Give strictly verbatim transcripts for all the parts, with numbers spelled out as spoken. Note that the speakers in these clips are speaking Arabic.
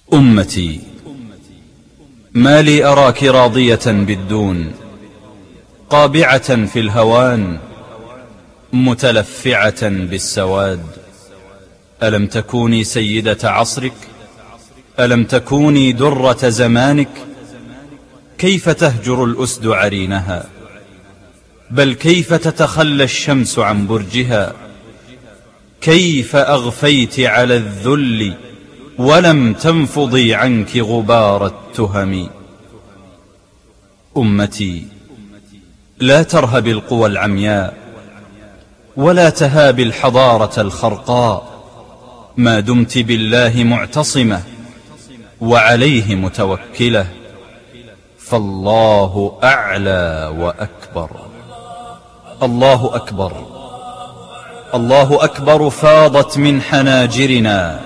أمتي، ما لي أراك راضية بالدون، قابعة في الهوان، متلفعة بالسواد. ألم تكوني سيدة عصرك؟ ألم تكوني درة زمانك؟ كيف تهجر الأسد عرينها؟ بل كيف تتخلى الشمس عن برجها؟ كيف أغفيت على الذل ولم تنفضي عنك غبار التهم؟ أمتي، لا ترهب القوى العمياء ولا تهاب الحضارة الخرقاء، ما دمت بالله معتصمة وعليه متوكلة، فالله أعلى وأكبر. الله أكبر، الله أكبر فاضت من حناجرنا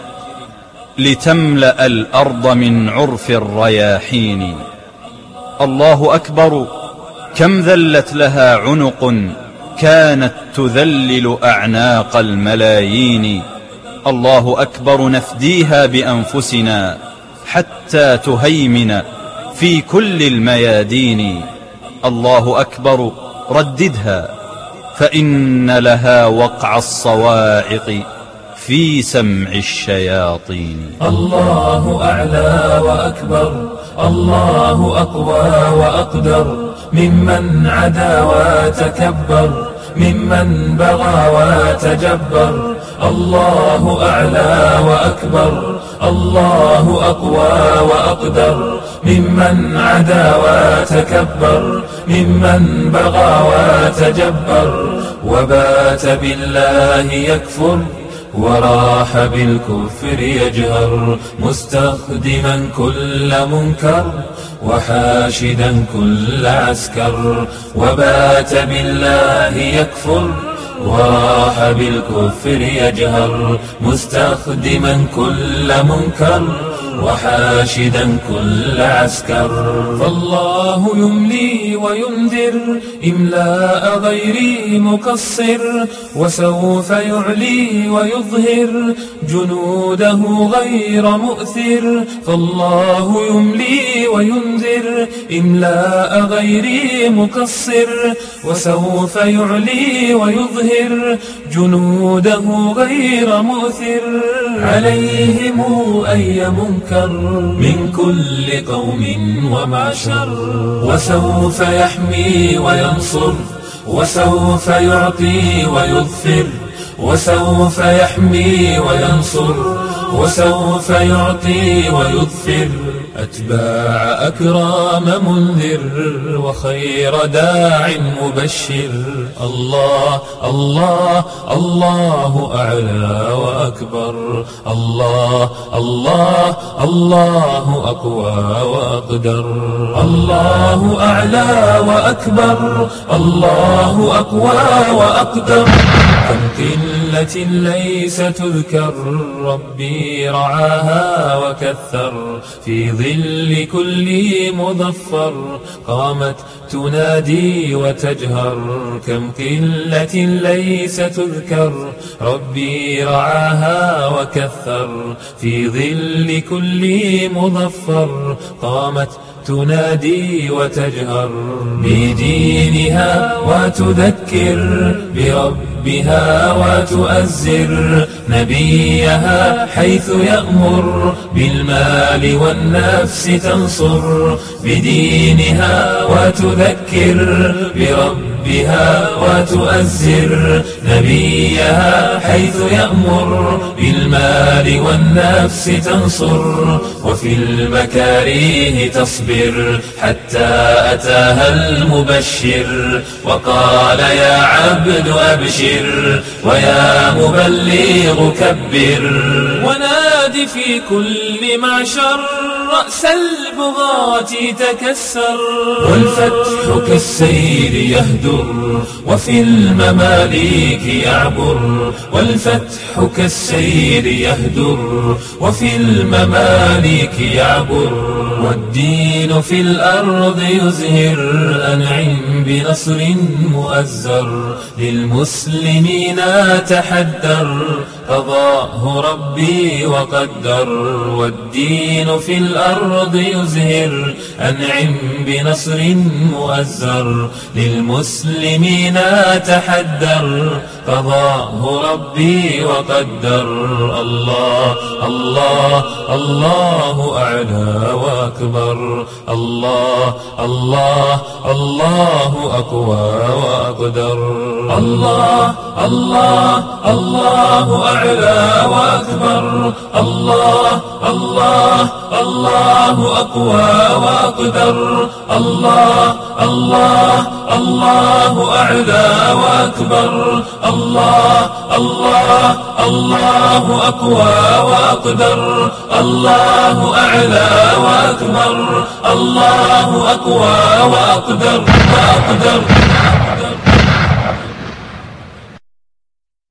لتملأ الأرض من عرف الرياحين. الله أكبر، كم ذلت لها عنق كانت تذلل أعناق الملايين. الله أكبر، نفديها بأنفسنا حتى تهيمن في كل الميادين. الله أكبر، رددها فإن لها وقع الصواعق في سمع الشياطين. الله أعلى وأكبر، الله أقوى وأقدر ممن عدا وتكبر، ممن بغى وتجبر. الله أعلى وأكبر، الله أقوى وأقدر ممن عدا وتكبر، ممن بغى وتجبر. وبات بالله يكفر وراح بالكفر يجهر، مستخدما كل منكر وحاشدا كل عسكر. وبات بالله يكفر وراح بالكفر يجهر، مستخدما كل منكر وحاشدا كل عسكر. فالله يملي وينذر إملاء غير مقصر، وسوف يعلي ويظهر جنوده غير مؤثر. فالله يملي وينذر إملاء غير مقصر، وسوف يعلي ويظهر جنوده غير مؤثر. عليهم أي منكر من كل قوم ومعشر، وسوف يحمي وينصر، وسوف يعطي ويظفر. وسوف يحمي وينصر، وسوف يعطي ويظفر. أتباع أكرام منذر وخير داع مبشر. الله الله الله أعلى وأكبر، الله الله الله أقوى وأقدر. الله أعلى وأكبر، الله أقوى وأقدر. كم قلة ليس تذكر ربي رعاها وكثر، في ظل كل مظفر قامت تنادي وتجهر. كم قلة ليس تذكر ربي رعاها وكثر، في ظل كل مظفر قامت تنادي وتجهر. بدينها وتذكر بربها وتؤزر نبيها، حيث يأمر بالمال والنفس تنصر. بدينها وتذكر بربها وتؤزر نبيها، حيث يأمر بالمال والنفس تنصر. وفي المكاريه تصبر حتى أتاها المبشر، وقال يا عبد أبشر ويا مبلغ كبر. ونادي في كل معشر رأس البغاة تكسر. والفتح كالسير يهدر وفي المماليك يعبر. والفتح كالسير يهدر وفي المماليك يعبر. والدين في الأرض يزهر أنعم بنصر مؤزر للمسلمين تحدر قضاه ربي وقدر والدين في الأرض يزهر أنعم بنصر مؤزر للمسلمين تحدر قضاه ربي وقدر الله الله الله أعلى وأكبر الله الله الله أقوى وأقدر الله الله الله أعلى وأكبر الله الله الله أقوى وأقدر الله الله الله أعلى وأكبر الله الله الله أقوى وأقدر الله أعلى وأكبر الله أقوى وأقدر وأقدر